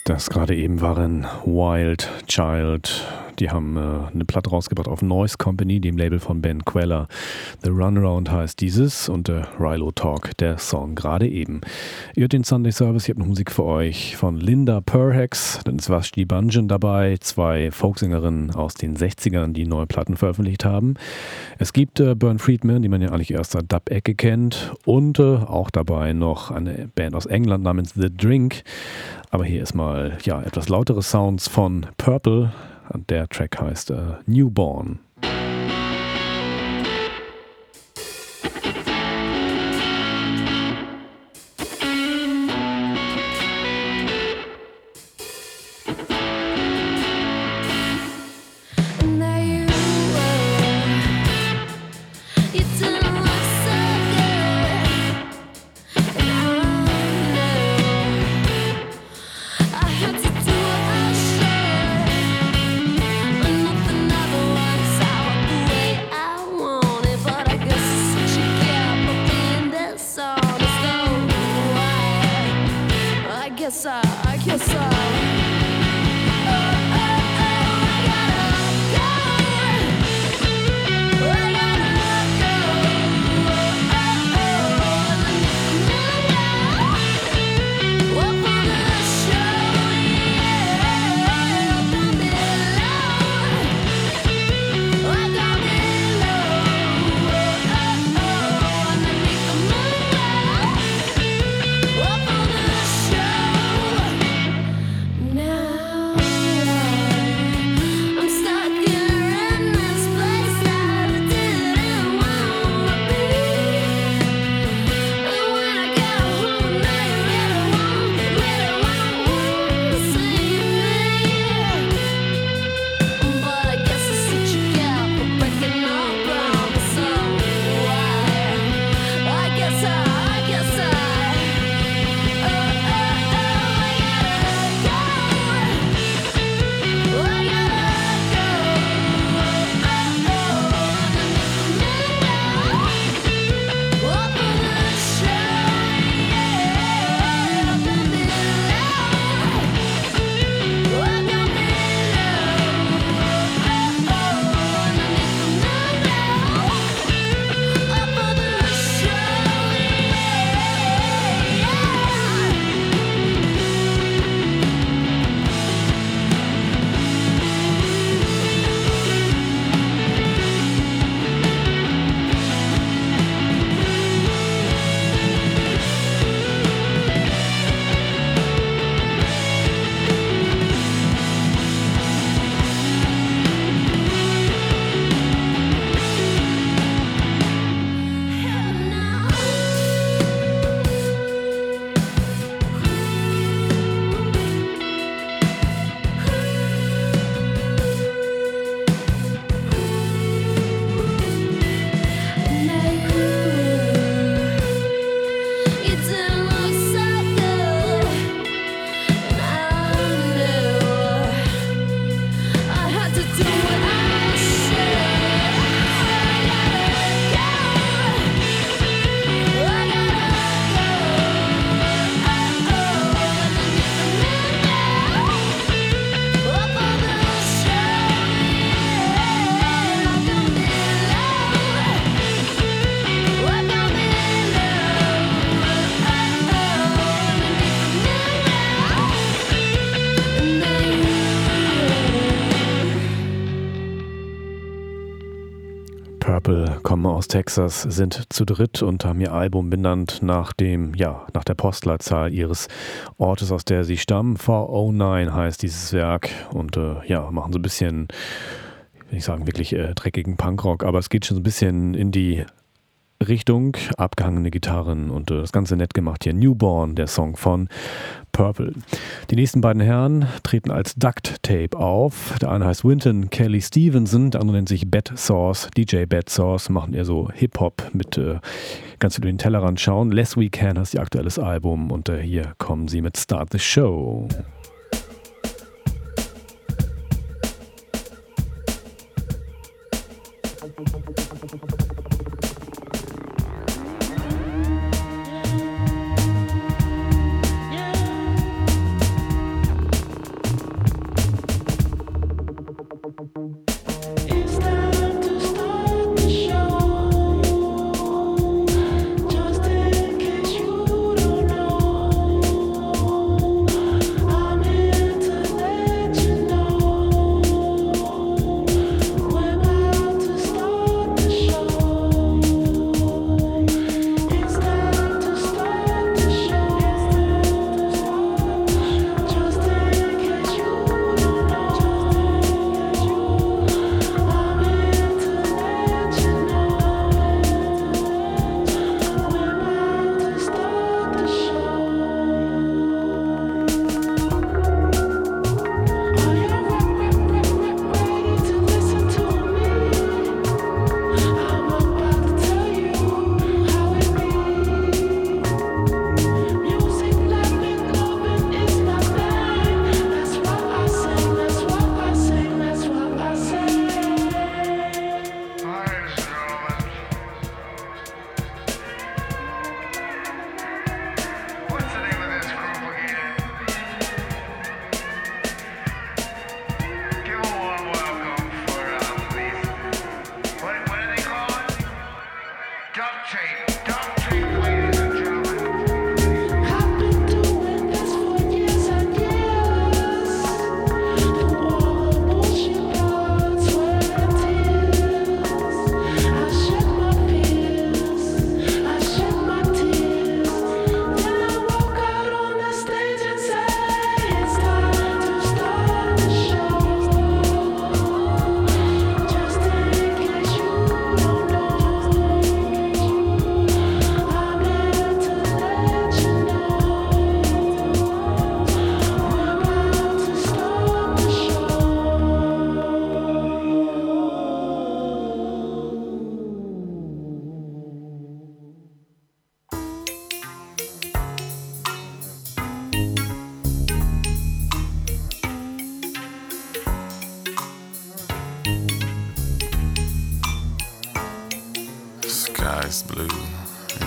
Das gerade eben waren Wild Child. Die haben eine Platte rausgebracht auf Noise Company, dem Label von Ben Queller. The Runaround heißt dieses und Rilo Talk, der Song gerade eben. Ihr hört den Sunday Service, ich habe noch Musik für euch von Linda Perhacs, dann ist Vashti Bunyan dabei, zwei Folksängerinnen aus den 60ern, die neue Platten veröffentlicht haben. Es gibt Bern Friedman, die man ja eigentlich erst der Dub-Ecke kennt, und auch dabei noch eine Band aus England namens The Drink. Aber hier ist mal etwas lautere Sounds von Purple. Und der Track heißt Newborn. Kommen aus Texas, sind zu dritt und haben ihr Album benannt nach der Postleitzahl ihres Ortes, aus der sie stammen. 409 heißt dieses Werk und machen so ein bisschen, will ich sagen, wirklich dreckigen Punkrock, aber es geht schon so ein bisschen in die Richtung, abgehangene Gitarren und das Ganze nett gemacht hier. Newborn, der Song von Purple. Die nächsten beiden Herren treten als Duct Tape auf. Der eine heißt Wynton Kelly Stevenson, der andere nennt sich Bad Sauce, DJ Bad Sauce, machen eher so Hip-Hop mit ganz über den Tellerrand schauen. Less We Can heißt ihr aktuelles Album und hier kommen sie mit Start the Show.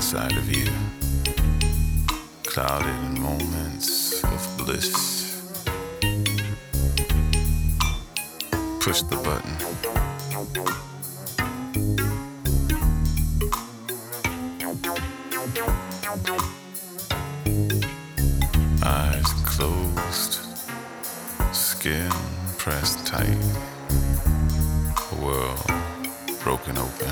inside of you, clouded moments of bliss. Push the button. Eyes closed, skin pressed tight, a world broken open.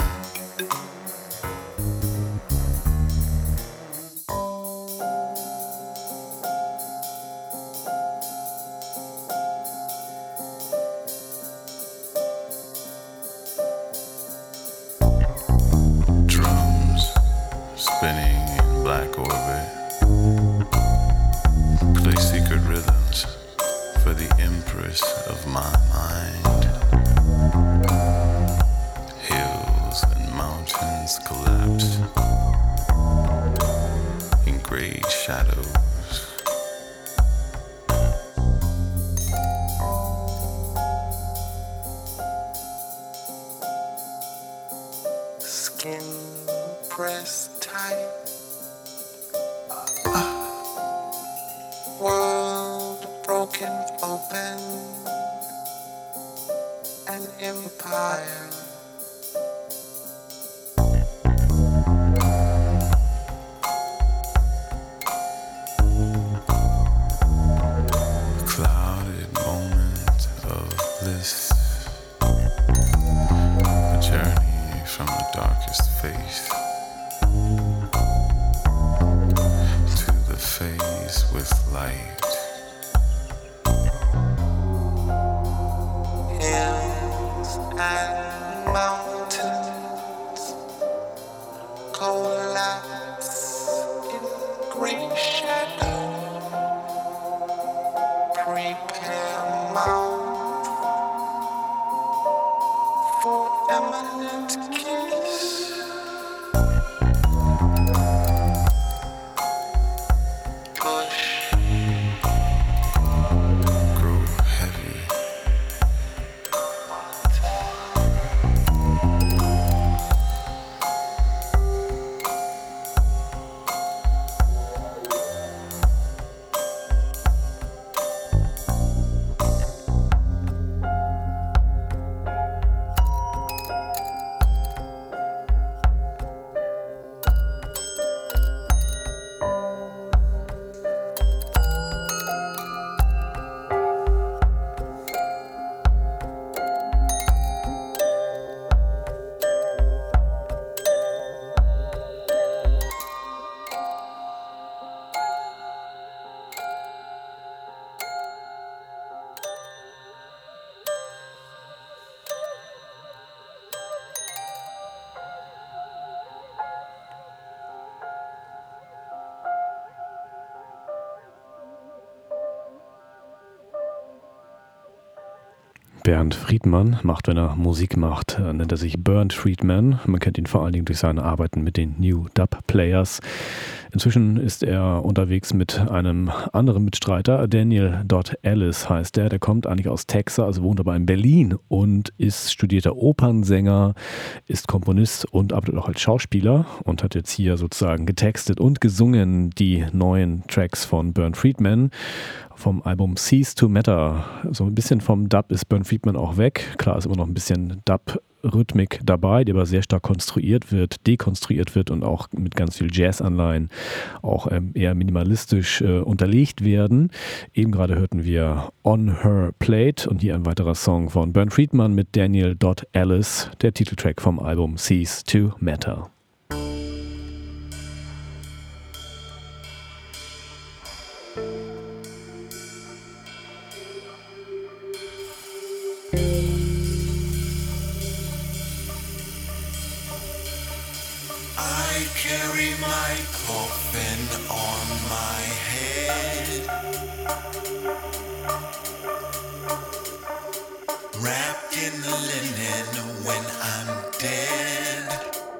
Drums spinning in black orbit, play secret rhythms for the empress of my mind. Hills and mountains collapse in gray shadows. Skin pressed tight, world broken open, an empire. Clouded moment of bliss, a journey from the darkest face to the phase with light. Hills and mountains collapse in green shadow. Prepare mouth for eminent kiss. Push, grow heavy. Bernd Friedman macht, wenn er Musik macht, nennt er sich Bernd Friedman. Man kennt ihn vor allen Dingen durch seine Arbeiten mit den New Dub Players. Inzwischen ist er unterwegs mit einem anderen Mitstreiter, Daniel Ellis heißt der. Der kommt eigentlich aus Texas, also wohnt aber in Berlin und ist studierter Opernsänger, ist Komponist und arbeitet auch als Schauspieler und hat jetzt hier sozusagen getextet und gesungen die neuen Tracks von Bernd Friedman vom Album Cease to Matter. So ein bisschen vom Dub ist Bernd Friedman auch weg. Klar ist immer noch ein bisschen Dub-Rhythmik dabei, die aber sehr stark konstruiert wird, dekonstruiert wird und auch mit ganz viel Jazz-Anleihen auch eher minimalistisch unterlegt werden. Eben gerade hörten wir On Her Plate und hier ein weiterer Song von Bernd Friedman mit Daniel Ellis, der Titeltrack vom Album Cease to Matter. I carry my coffin on my head, wrapped in linen when I'm dead.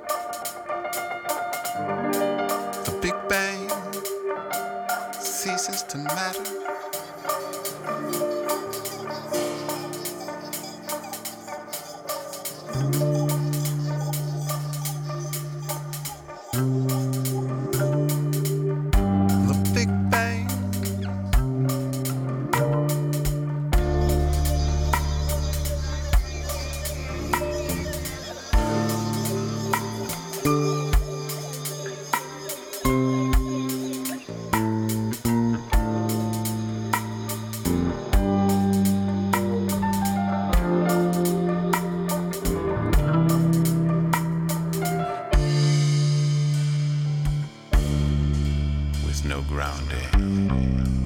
The Big Bang ceases to matter. no grounding.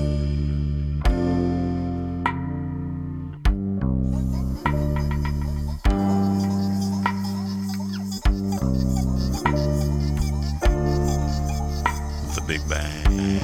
The Big Bang.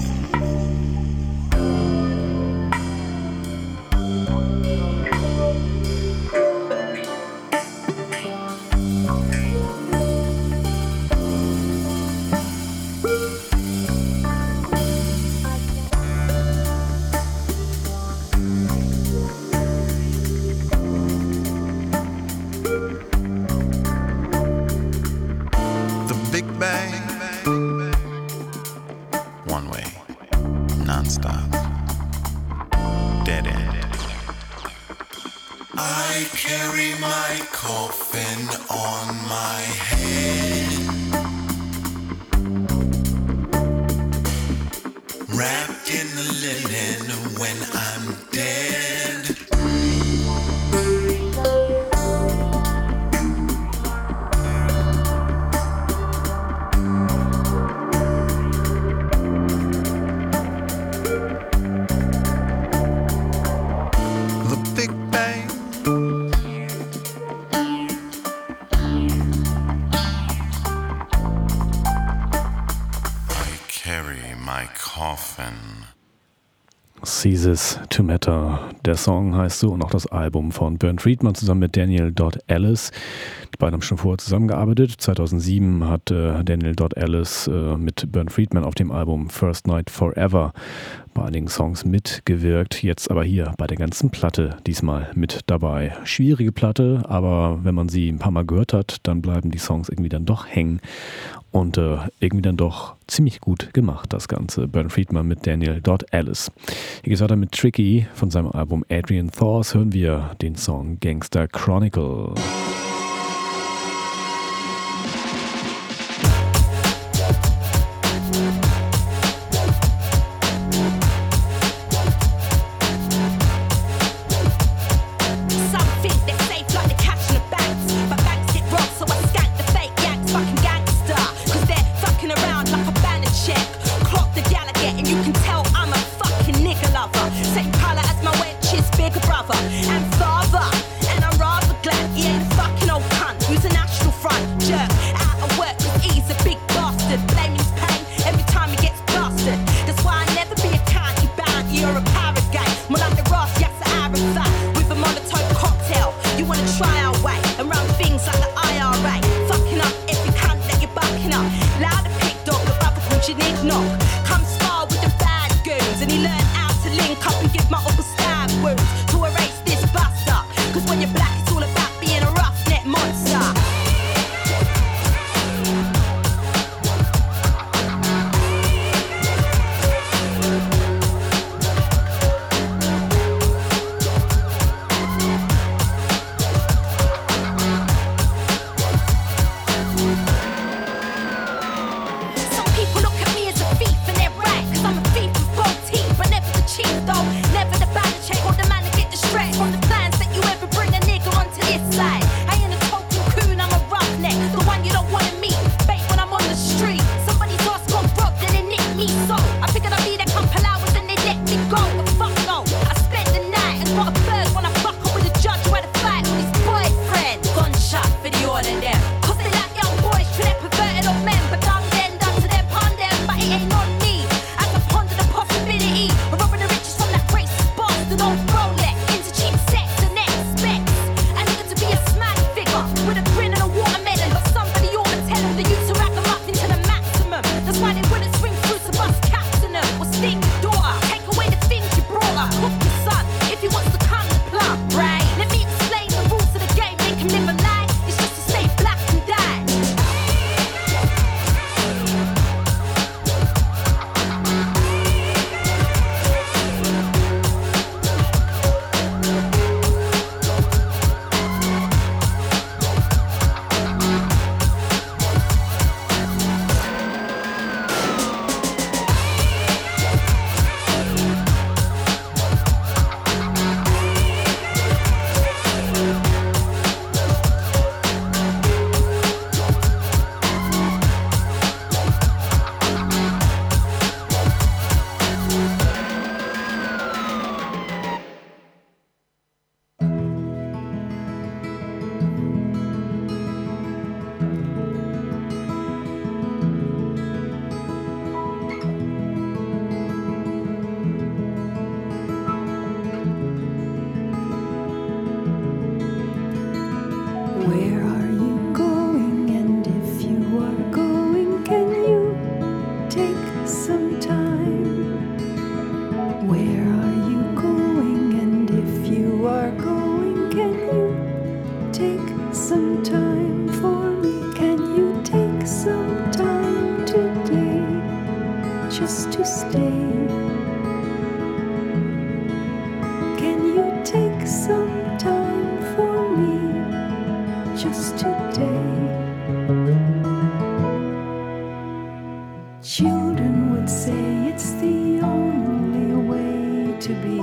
Ceases to Matter. Der Song heißt so und auch das Album von Bernd Friedman zusammen mit Daniel Dodd Ellis. Die beiden haben schon vorher zusammengearbeitet. 2007 hat Daniel Dodd Ellis mit Bernd Friedman auf dem Album First Night Forever bei einigen Songs mitgewirkt. Jetzt aber hier bei der ganzen Platte diesmal mit dabei. Schwierige Platte, aber wenn man sie ein paar Mal gehört hat, dann bleiben die Songs irgendwie dann doch hängen. Und irgendwie dann doch ziemlich gut gemacht, das Ganze. Bernd Friedman mit Daniel Dodd Ellis. Hier geht's weiter mit Tricky. Von seinem Album Adrian Thors hören wir den Song Gangster Chronicle. Some people look at me as a thief. just to stay. Can you take some time for me just today? Children would say it's the only way to be.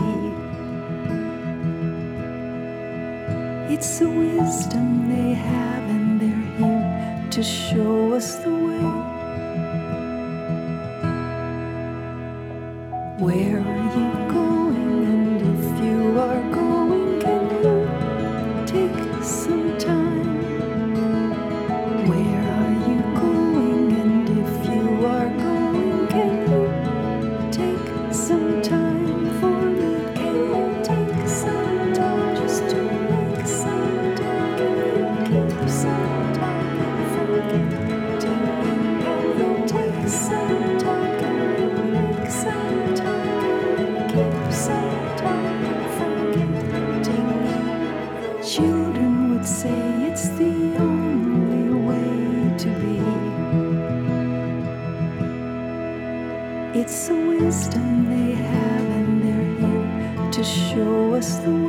It's the wisdom they have, and they're here to show us the way. Where are you going? And if you are going, can you take some time? Where are you going? And if you are going, can you take some time for me? Can you take some time just to make some time? Can you keep some time and forgetting? Can you take some time? Can you make some time? Can you keep some time and forgetting? Children would say it's the only way to be. It's the wisdom they have, and they're here to show us the way.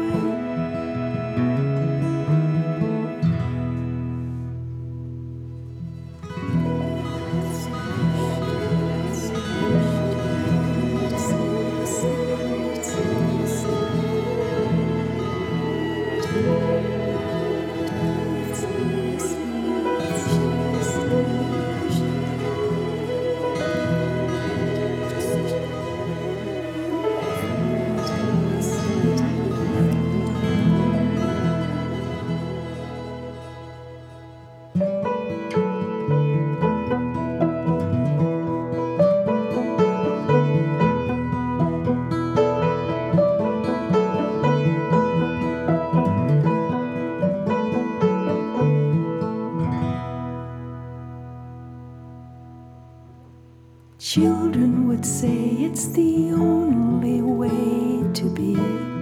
Children would say it's the only way to be.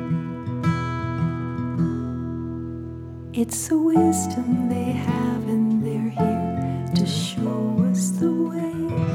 It's the wisdom they have, and they're here to show us the way.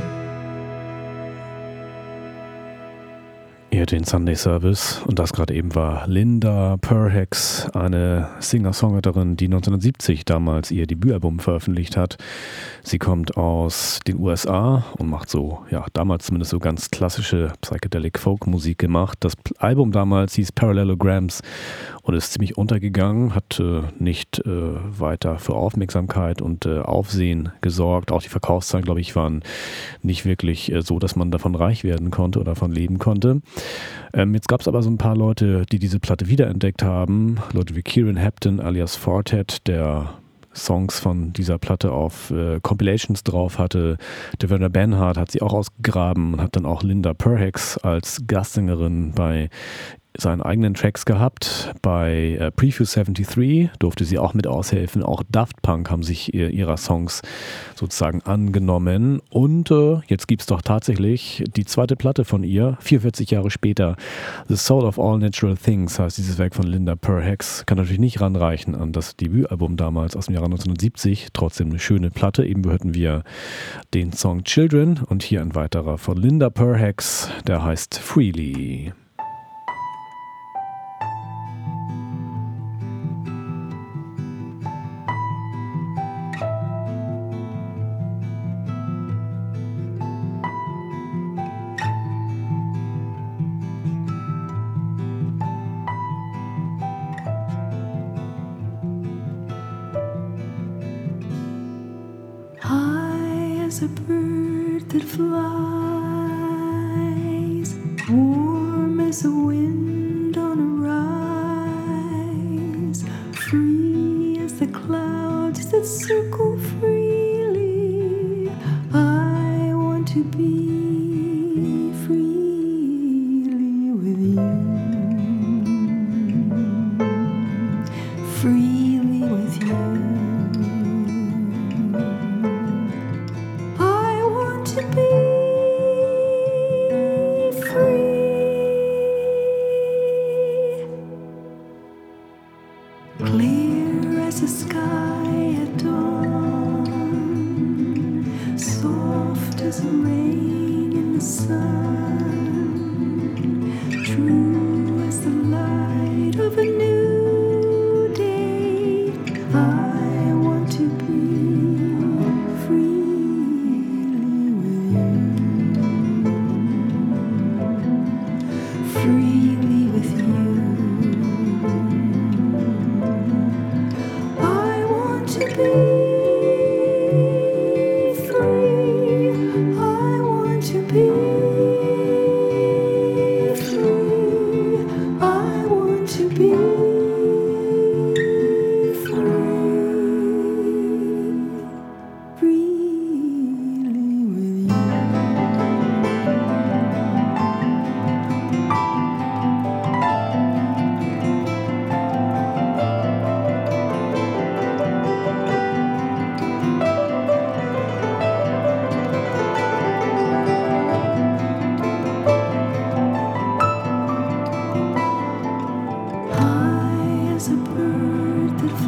Ihr hört den Sunday Service und das gerade eben war Linda Perhacs, eine Singer-Songwriterin, die 1970 damals ihr Debütalbum veröffentlicht hat. Sie kommt aus den USA und macht so, ja, damals zumindest so ganz klassische Psychedelic-Folk-Musik gemacht. Das Album damals hieß Parallelograms und ist ziemlich untergegangen, hat nicht weiter für Aufmerksamkeit und Aufsehen gesorgt. Auch die Verkaufszahlen, glaube ich, waren nicht wirklich so, dass man davon reich werden konnte oder davon leben konnte. Jetzt gab es aber so ein paar Leute, die diese Platte wiederentdeckt haben. Leute wie Kieran Hepton alias Fortet, der Songs von dieser Platte auf Compilations drauf hatte. Der Werner Benhardt hat sie auch ausgegraben und hat dann auch Linda Perhacs als Gastsängerin bei seinen eigenen Tracks gehabt. Bei Preview 73 durfte sie auch mit aushelfen. Auch Daft Punk haben sich ihrer Songs sozusagen angenommen. Und jetzt gibt es doch tatsächlich die zweite Platte von ihr, 44 Jahre später. The Soul of All Natural Things heißt dieses Werk von Linda Perhacs. Kann natürlich nicht ranreichen an das Debütalbum damals aus dem Jahre 1970. Trotzdem eine schöne Platte. Eben hörten wir den Song Children und hier ein weiterer von Linda Perhacs, der heißt Freely. As a bird that flies, warm as a wind on a rise, free as the clouds that circle freely. I want to be freely with you, freely with you. Clear as the sky at dawn, soft as the rain. the sun, true as the light of a new day. I want to be freely with you, freely with you. I want to be free. I want to be free. I want to be free, freely with you. High as a bird that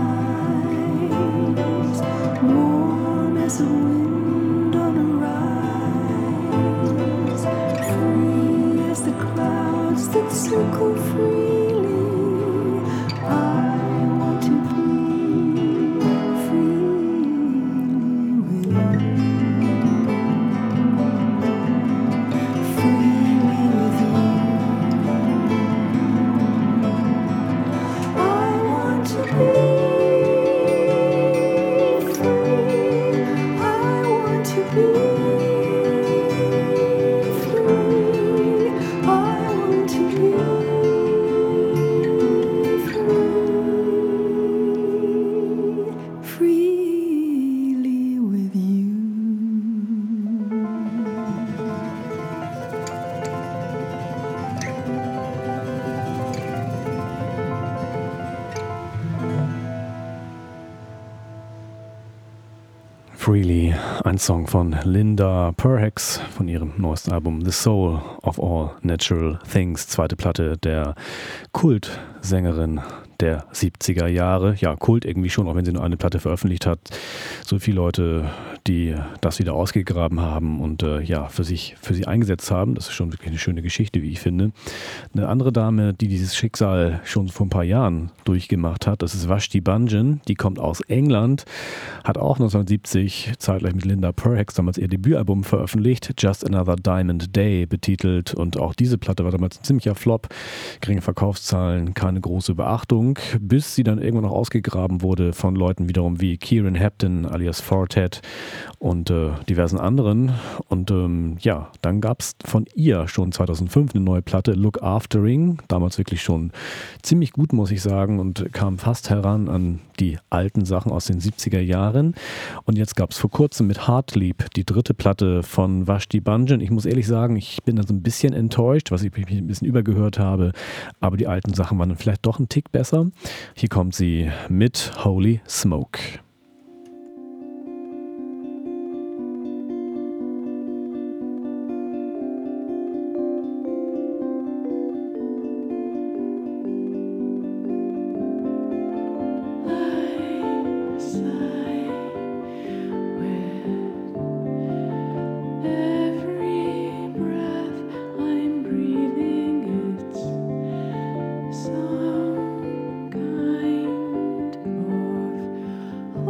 flies, warm as a wind on a rise, free as the clouds that circle freely. I want to be freely with you, freely with you. I want to be free. I want to be free. I want to be free, freely with you. Freely, ein Song von Linda Perhacs von ihrem neuesten Album The Soul of All Natural Things, zweite Platte der Kultsängerin der 70er Jahre. Ja, Kult irgendwie schon, auch wenn sie nur eine Platte veröffentlicht hat. So viele Leute, die das wieder ausgegraben haben und für sie eingesetzt haben. Das ist schon wirklich eine schöne Geschichte, wie ich finde. Eine andere Dame, die dieses Schicksal schon vor ein paar Jahren durchgemacht hat, das ist Vashti Bunyan. Die kommt aus England, hat auch 1970 zeitgleich mit Linda Perhacs damals ihr Debütalbum veröffentlicht, Just Another Diamond Day betitelt, und auch diese Platte war damals ein ziemlicher Flop, geringe Verkaufszahlen, keine große Beachtung, bis sie dann irgendwann noch ausgegraben wurde von Leuten wiederum wie Kieran Hepton alias Fortet und diversen anderen. Und dann gab es von ihr schon 2005 eine neue Platte, Look Aftering, damals wirklich schon ziemlich gut, muss ich sagen, und kam fast heran an die alten Sachen aus den 70er Jahren. Und jetzt gab es vor kurzem mit Heartleap die dritte Platte von Vashti Bunyan. Ich muss ehrlich sagen, ich bin da so ein bisschen enttäuscht, was ich ein bisschen übergehört habe, aber die alten Sachen waren dann vielleicht doch ein Tick besser. Hier kommt sie mit Holy Smoke. Some kind of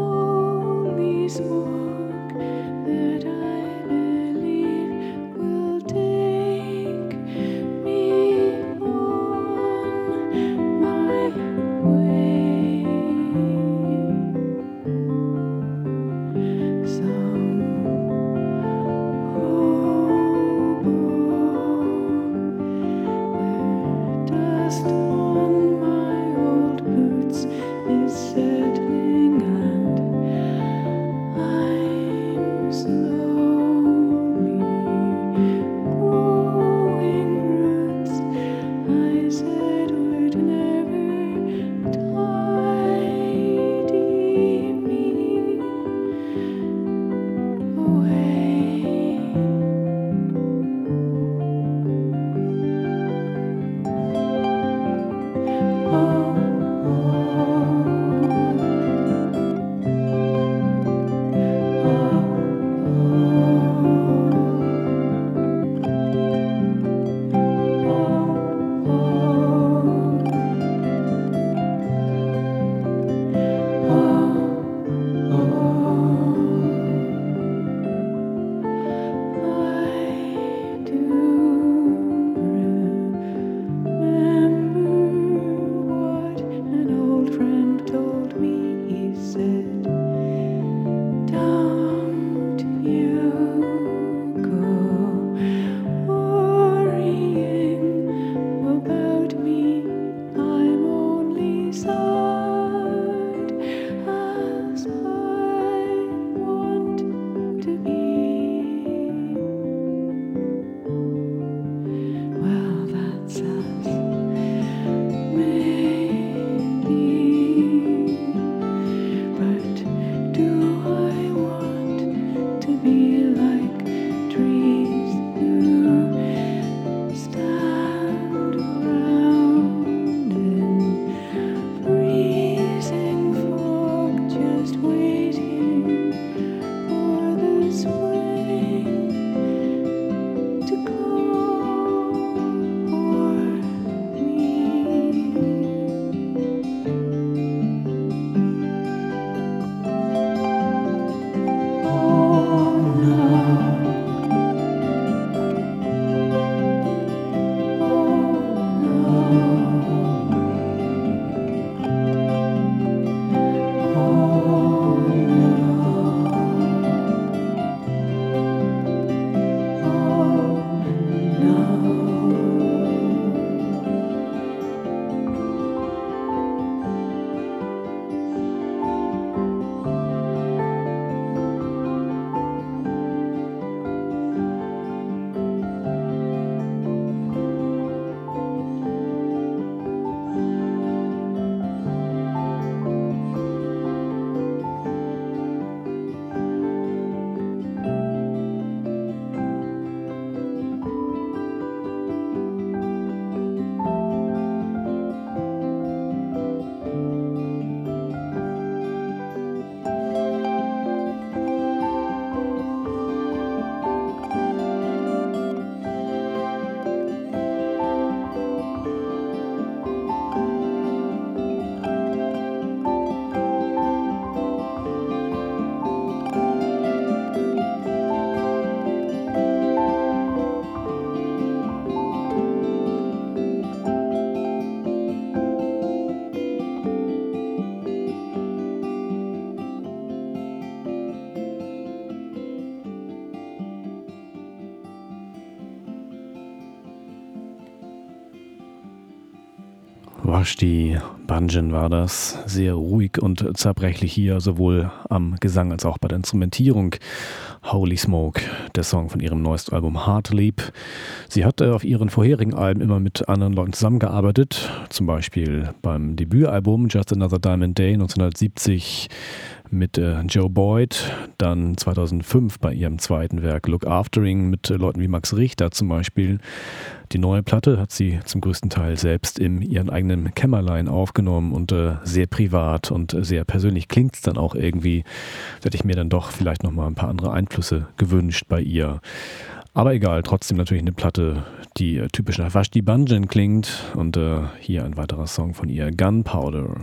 Vashti Bunyan war das. Sehr ruhig und zerbrechlich hier, sowohl am Gesang als auch bei der Instrumentierung. Holy Smoke, der Song von ihrem neuesten Album Heartleap. Sie hat auf ihren vorherigen Alben immer mit anderen Leuten zusammengearbeitet, zum Beispiel beim Debütalbum Just Another Diamond Day 1970 mit Joe Boyd, dann 2005 bei ihrem zweiten Werk Look Aftering mit Leuten wie Max Richter zum Beispiel. Die neue Platte hat sie zum größten Teil selbst in ihrem eigenen Kämmerlein aufgenommen und sehr privat und sehr persönlich klingt es dann auch irgendwie. Da hätte ich mir dann doch vielleicht nochmal ein paar andere Einflüsse gewünscht bei ihr. Aber egal, trotzdem natürlich eine Platte, die typisch nach Vashti Bunyan klingt. Und hier ein weiterer Song von ihr, Gunpowder.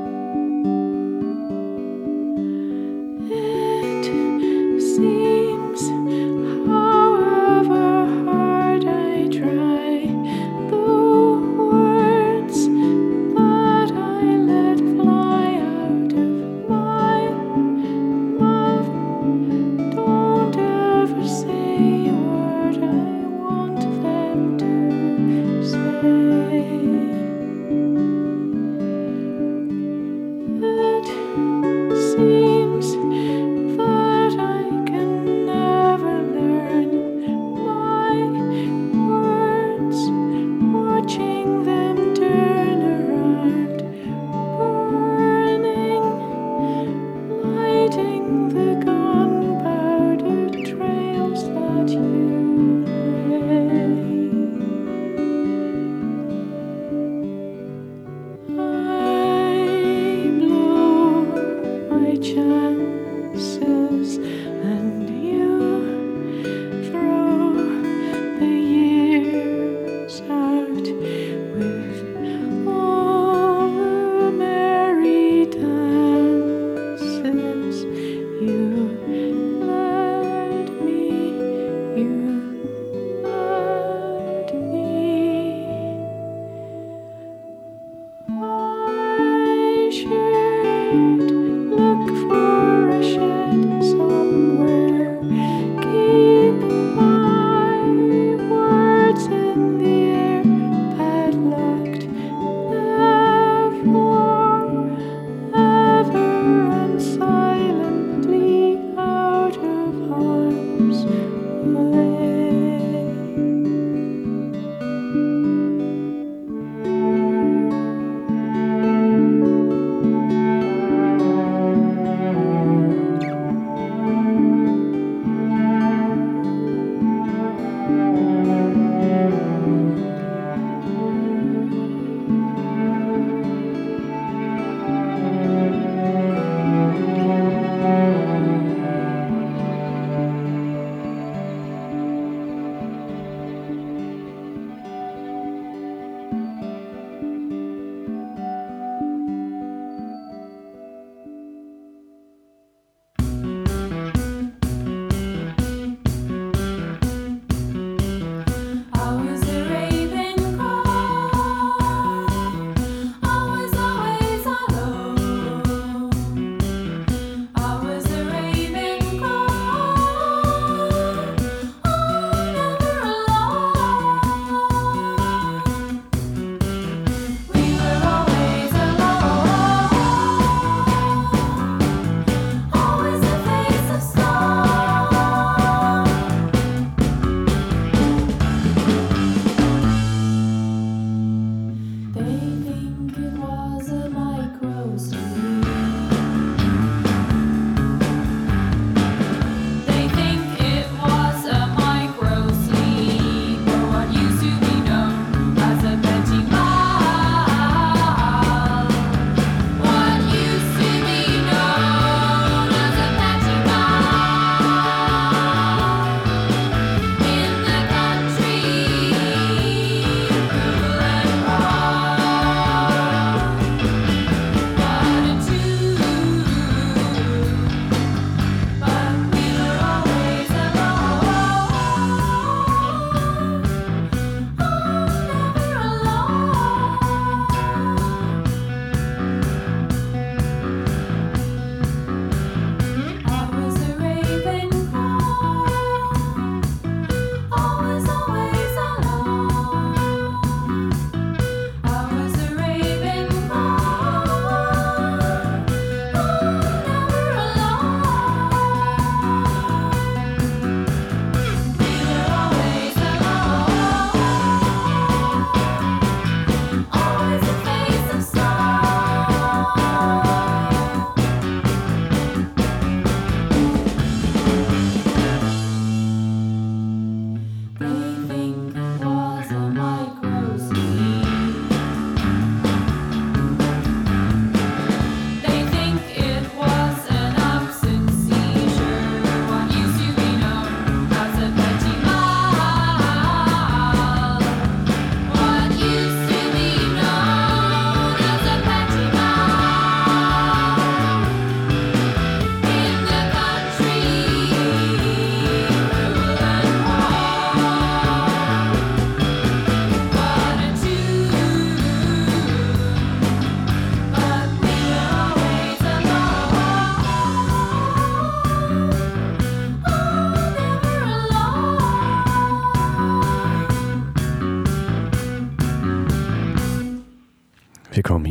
Seems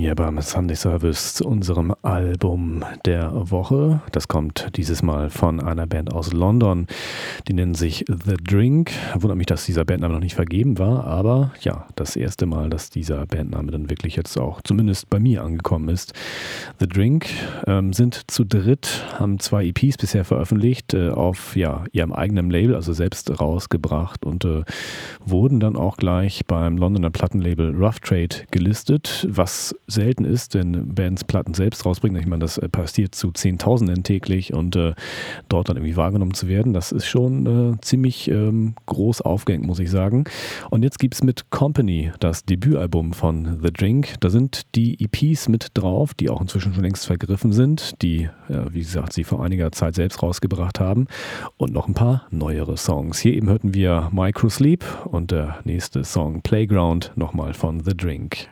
hier beim Sunday Service zu unserem Album der Woche. Das kommt dieses Mal von einer Band aus London. Die nennen sich The Drink. Wundert mich, dass dieser Bandname noch nicht vergeben war, aber ja, das erste Mal, dass dieser Bandname dann wirklich jetzt auch zumindest bei mir angekommen ist. The Drink sind zu dritt, haben 2 EPs bisher veröffentlicht, auf ihrem eigenen Label, also selbst rausgebracht und wurden dann auch gleich beim Londoner Plattenlabel Rough Trade gelistet, was selten ist, denn Bands Platten selbst rausbringen. Ich meine, das passiert zu Zehntausenden täglich und dort dann irgendwie wahrgenommen zu werden, das ist schon ziemlich groß aufgehängt, muss ich sagen. Und jetzt gibt es mit Company das Debütalbum von The Drink. Da sind die EPs mit drauf, die auch inzwischen schon längst vergriffen sind, die, wie gesagt, sie vor einiger Zeit selbst rausgebracht haben und noch ein paar neuere Songs. Hier eben hörten wir Microsleep und der nächste Song Playground nochmal von The Drink.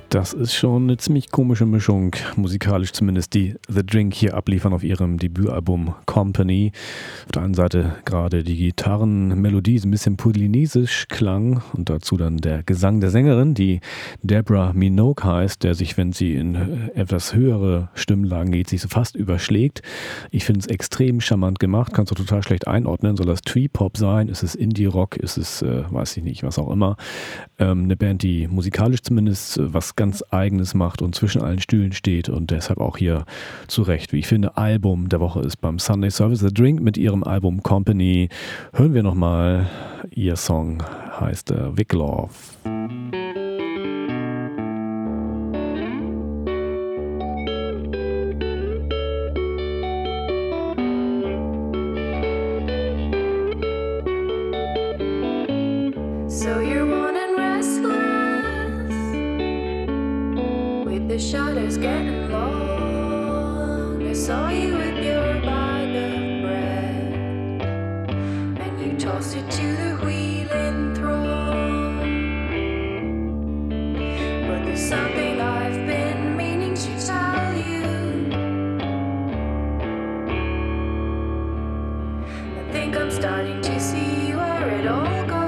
Das ist schon eine ziemlich komische Mischung, musikalisch zumindest, die The Drink hier abliefern auf ihrem Debütalbum Company. Auf der einen Seite gerade die Gitarrenmelodie, so ein bisschen polynesisch klang und dazu dann der Gesang der Sängerin, die Deborah Minogue heißt, der sich, wenn sie in etwas höhere Stimmlagen geht, sich so fast überschlägt. Ich finde es extrem charmant gemacht, kannst du total schlecht einordnen. Soll das Tree-Pop sein? Ist es Indie-Rock? Ist es, weiß ich nicht, was auch immer. Eine Band, die musikalisch zumindest was ganz Eigenes macht und zwischen allen Stühlen steht und deshalb auch hier zu Recht, wie ich finde, Album der Woche ist beim Sunday Service. The Drink mit ihrem Album Company. Hören wir nochmal, ihr Song heißt Vic Love. So you're wanting restless, with the shadows getting long. I saw you with your bag of bread, and you tossed it to the wheeling throng. But there's something I've been meaning to tell you. I think I'm starting to see where it all goes.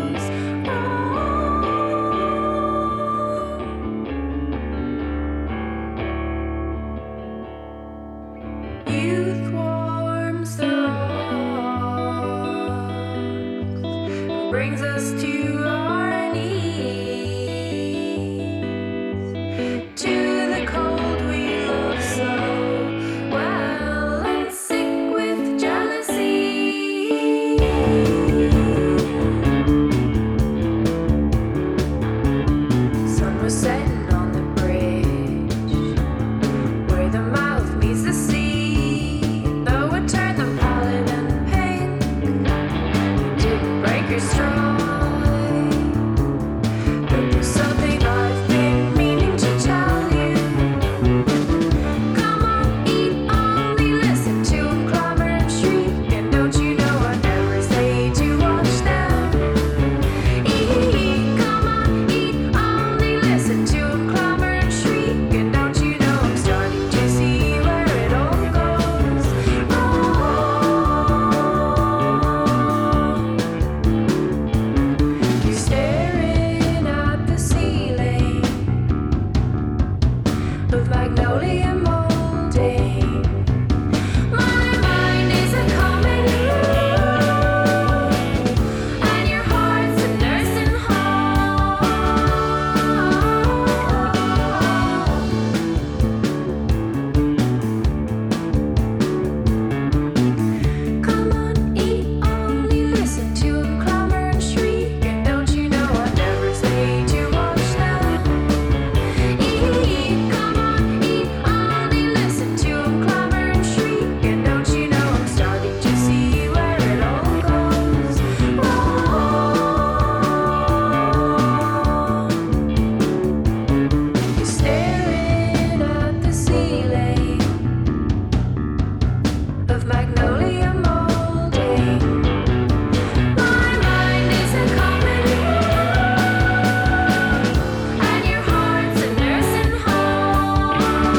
Youth warms the rocks, brings us to our knees, to the cold we love so well, and sick with jealousy. Sun was setting on the bridge, where the mouth meets the sea. Though it turned them pallid and pink, it didn't break your stride. But there's something I've been meaning to tell you. Come on, eat, only listen to 'em clamor and shriek. And don't you know I never stay to watch them? Eat, come on, eat, only listen to 'em clamor and shriek. And don't you know I'm starting to see where it all goes wrong. You're staring at the ceiling of magnolia molding. My mind is a comedy, and your heart's a nursing home. Come on, eat, only listen to 'em clamor and shriek. And don't you know I never stay to watch them? Eat, come on, eat, only listen to 'em clamor and shriek. And don't you know I'm starting to see where it all goes wrong. You're staring at the ceiling of magnolia molding. My mind is a comedy, and your heart's a nursing home.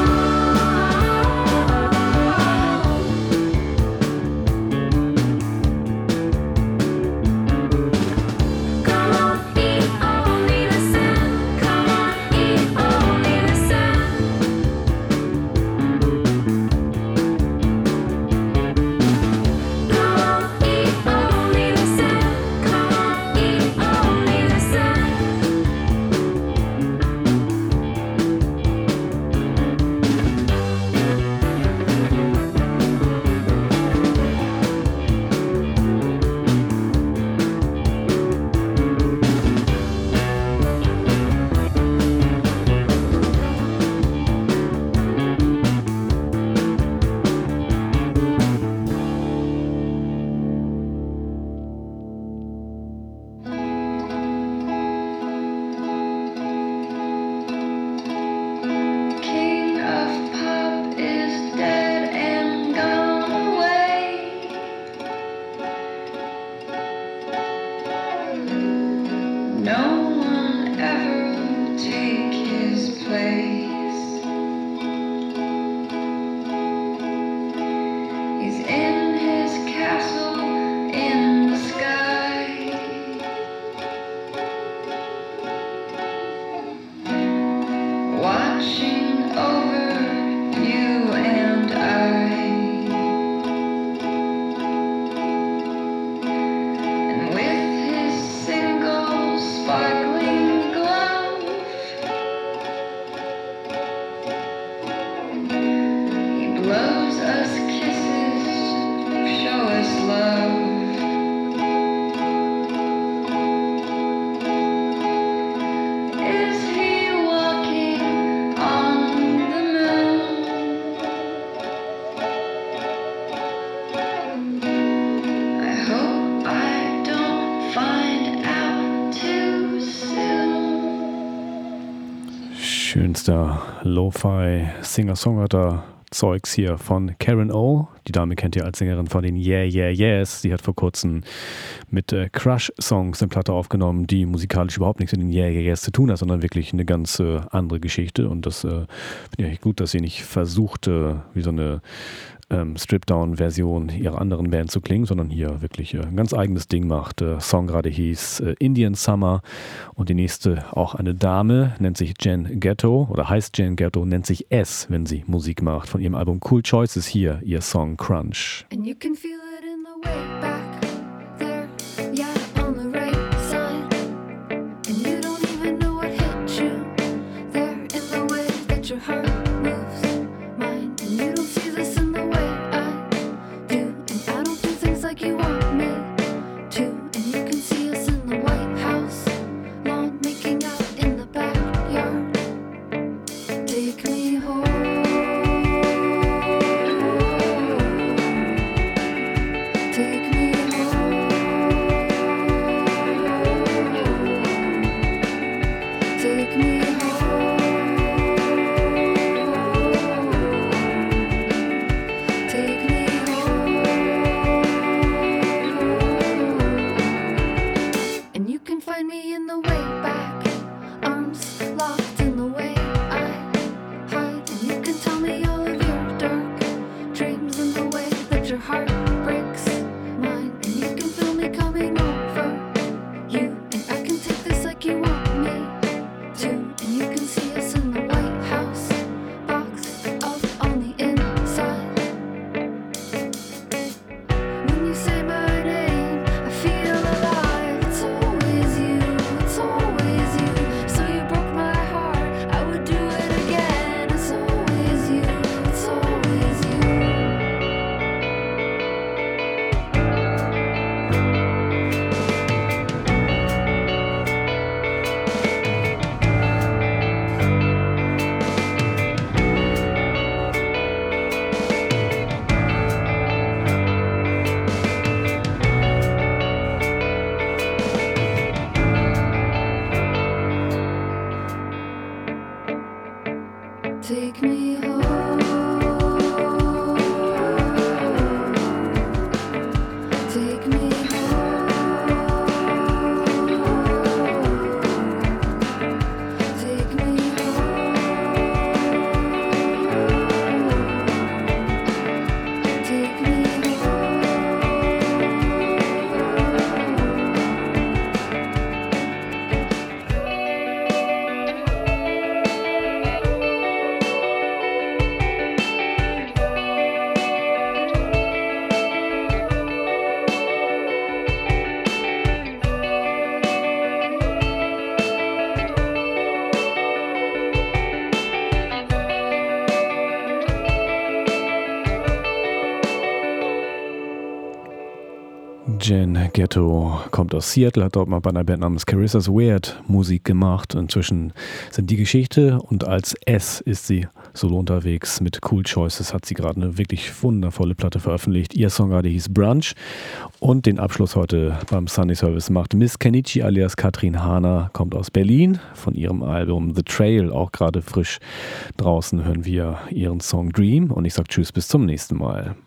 Come on, eat, only listen. Come on, eat, only listen. Come on, eat, only listen. Come on, eat, only listen. King of pop is dead and gone away. No one ever take his place. He's in his castle in the sky, watching over you and I. And with his single sparkling glove, he blows us kisses, show us love. Is he walking on the moon? I hope I don't find out too soon. Schönster Lo-Fi Singer-Songwriter Zeugs hier von Karen O. Die Dame kennt ihr als Sängerin von den Yeah Yeah Yeahs. Sie hat vor kurzem mit Crush-Songs eine Platte aufgenommen, die musikalisch überhaupt nichts mit den Yeah Yeah Yeahs zu tun hat, sondern wirklich eine ganz andere Geschichte. Und das finde ich echt gut, dass sie nicht versucht, wie so eine Strip-Down-Version ihrer anderen Band zu klingen, sondern hier wirklich ein ganz eigenes Ding macht. Der Song gerade hieß Indian Summer und die nächste auch eine Dame, nennt sich Jen Ghetto oder heißt Jen Ghetto, nennt sich S, wenn sie Musik macht. Von ihrem Album Cool Choices hier ihr Song Crunch. And you can feel it in the way back there, yeah, on the right side. And you don't even know what hit you there in the way that your heart moves mine. And you don't see this in the way I do. And I don't do things like you want me to. And you can see us in the White House lawn, making out in the backyard. Take me home. Take me home. Take me home. Take me home. And you can find me in the way back, arms locked in the way I hide. And you can tell me all of your dark dreams in the way that your heart breaks mine. And you can feel me coming over you. And I can take this like you want me to. And you can see us in the White House, boxed up on the inside. When you say my name, I feel alive. It's always you, it's always you. So you broke my heart, I would do it again. It's always you, it's always you. Take me home. Take me home. Take me home. Take me Jen Ghetto kommt aus Seattle, hat dort mal bei einer Band namens Carissa's Weird Musik gemacht. Inzwischen sind die Geschichte und als S ist sie solo unterwegs. Mit Cool Choices hat sie gerade eine wirklich wundervolle Platte veröffentlicht. Ihr Song gerade hieß Brunch und den Abschluss heute beim Sunday Service macht Miss Kenichi alias Katrin Hahner, kommt aus Berlin. Von ihrem Album The Trail, auch gerade frisch draußen, hören wir ihren Song Dream und ich sage Tschüss, bis zum nächsten Mal.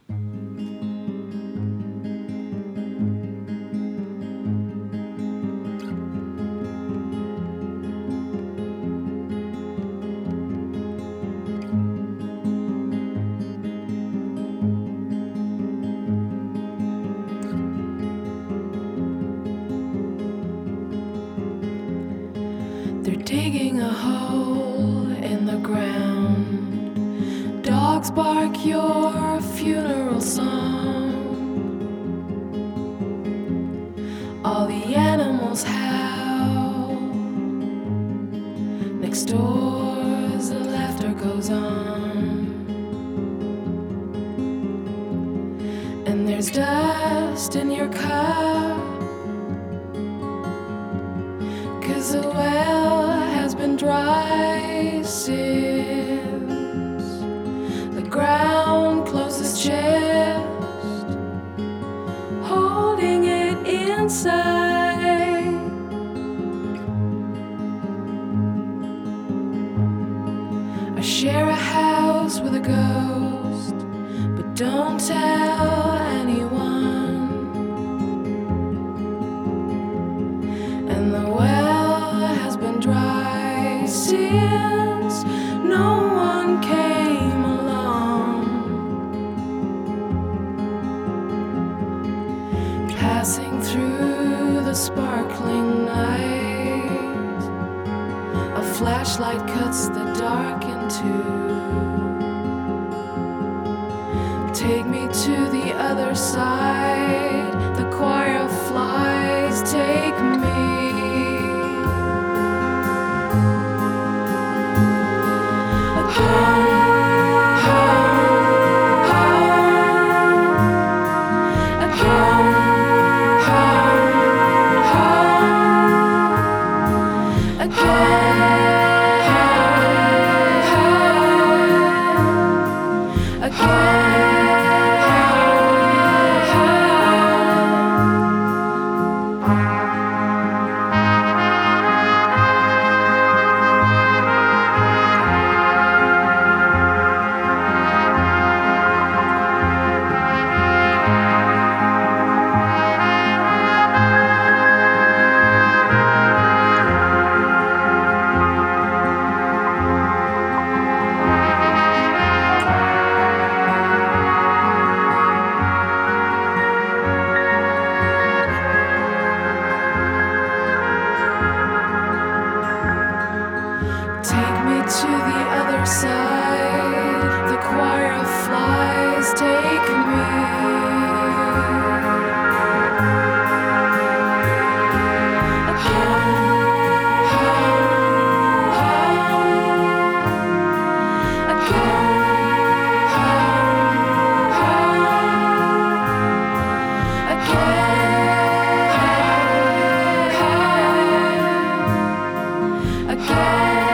They're digging a hole in the ground. Dogs bark your funeral song. All the animals howl. Next door, the laughter goes on. And there's dust in your cup, 'cause the well has been dry since the ground closed his chest, holding it inside. I share a house with a ghost, but don't tell anyone. And the well has been dry since no one came along. Passing through the sparkling night, a flashlight cuts the dark in two. Take me to the other side, the choir of flies take me. Take me to the other side, the choir of flies take me. Again.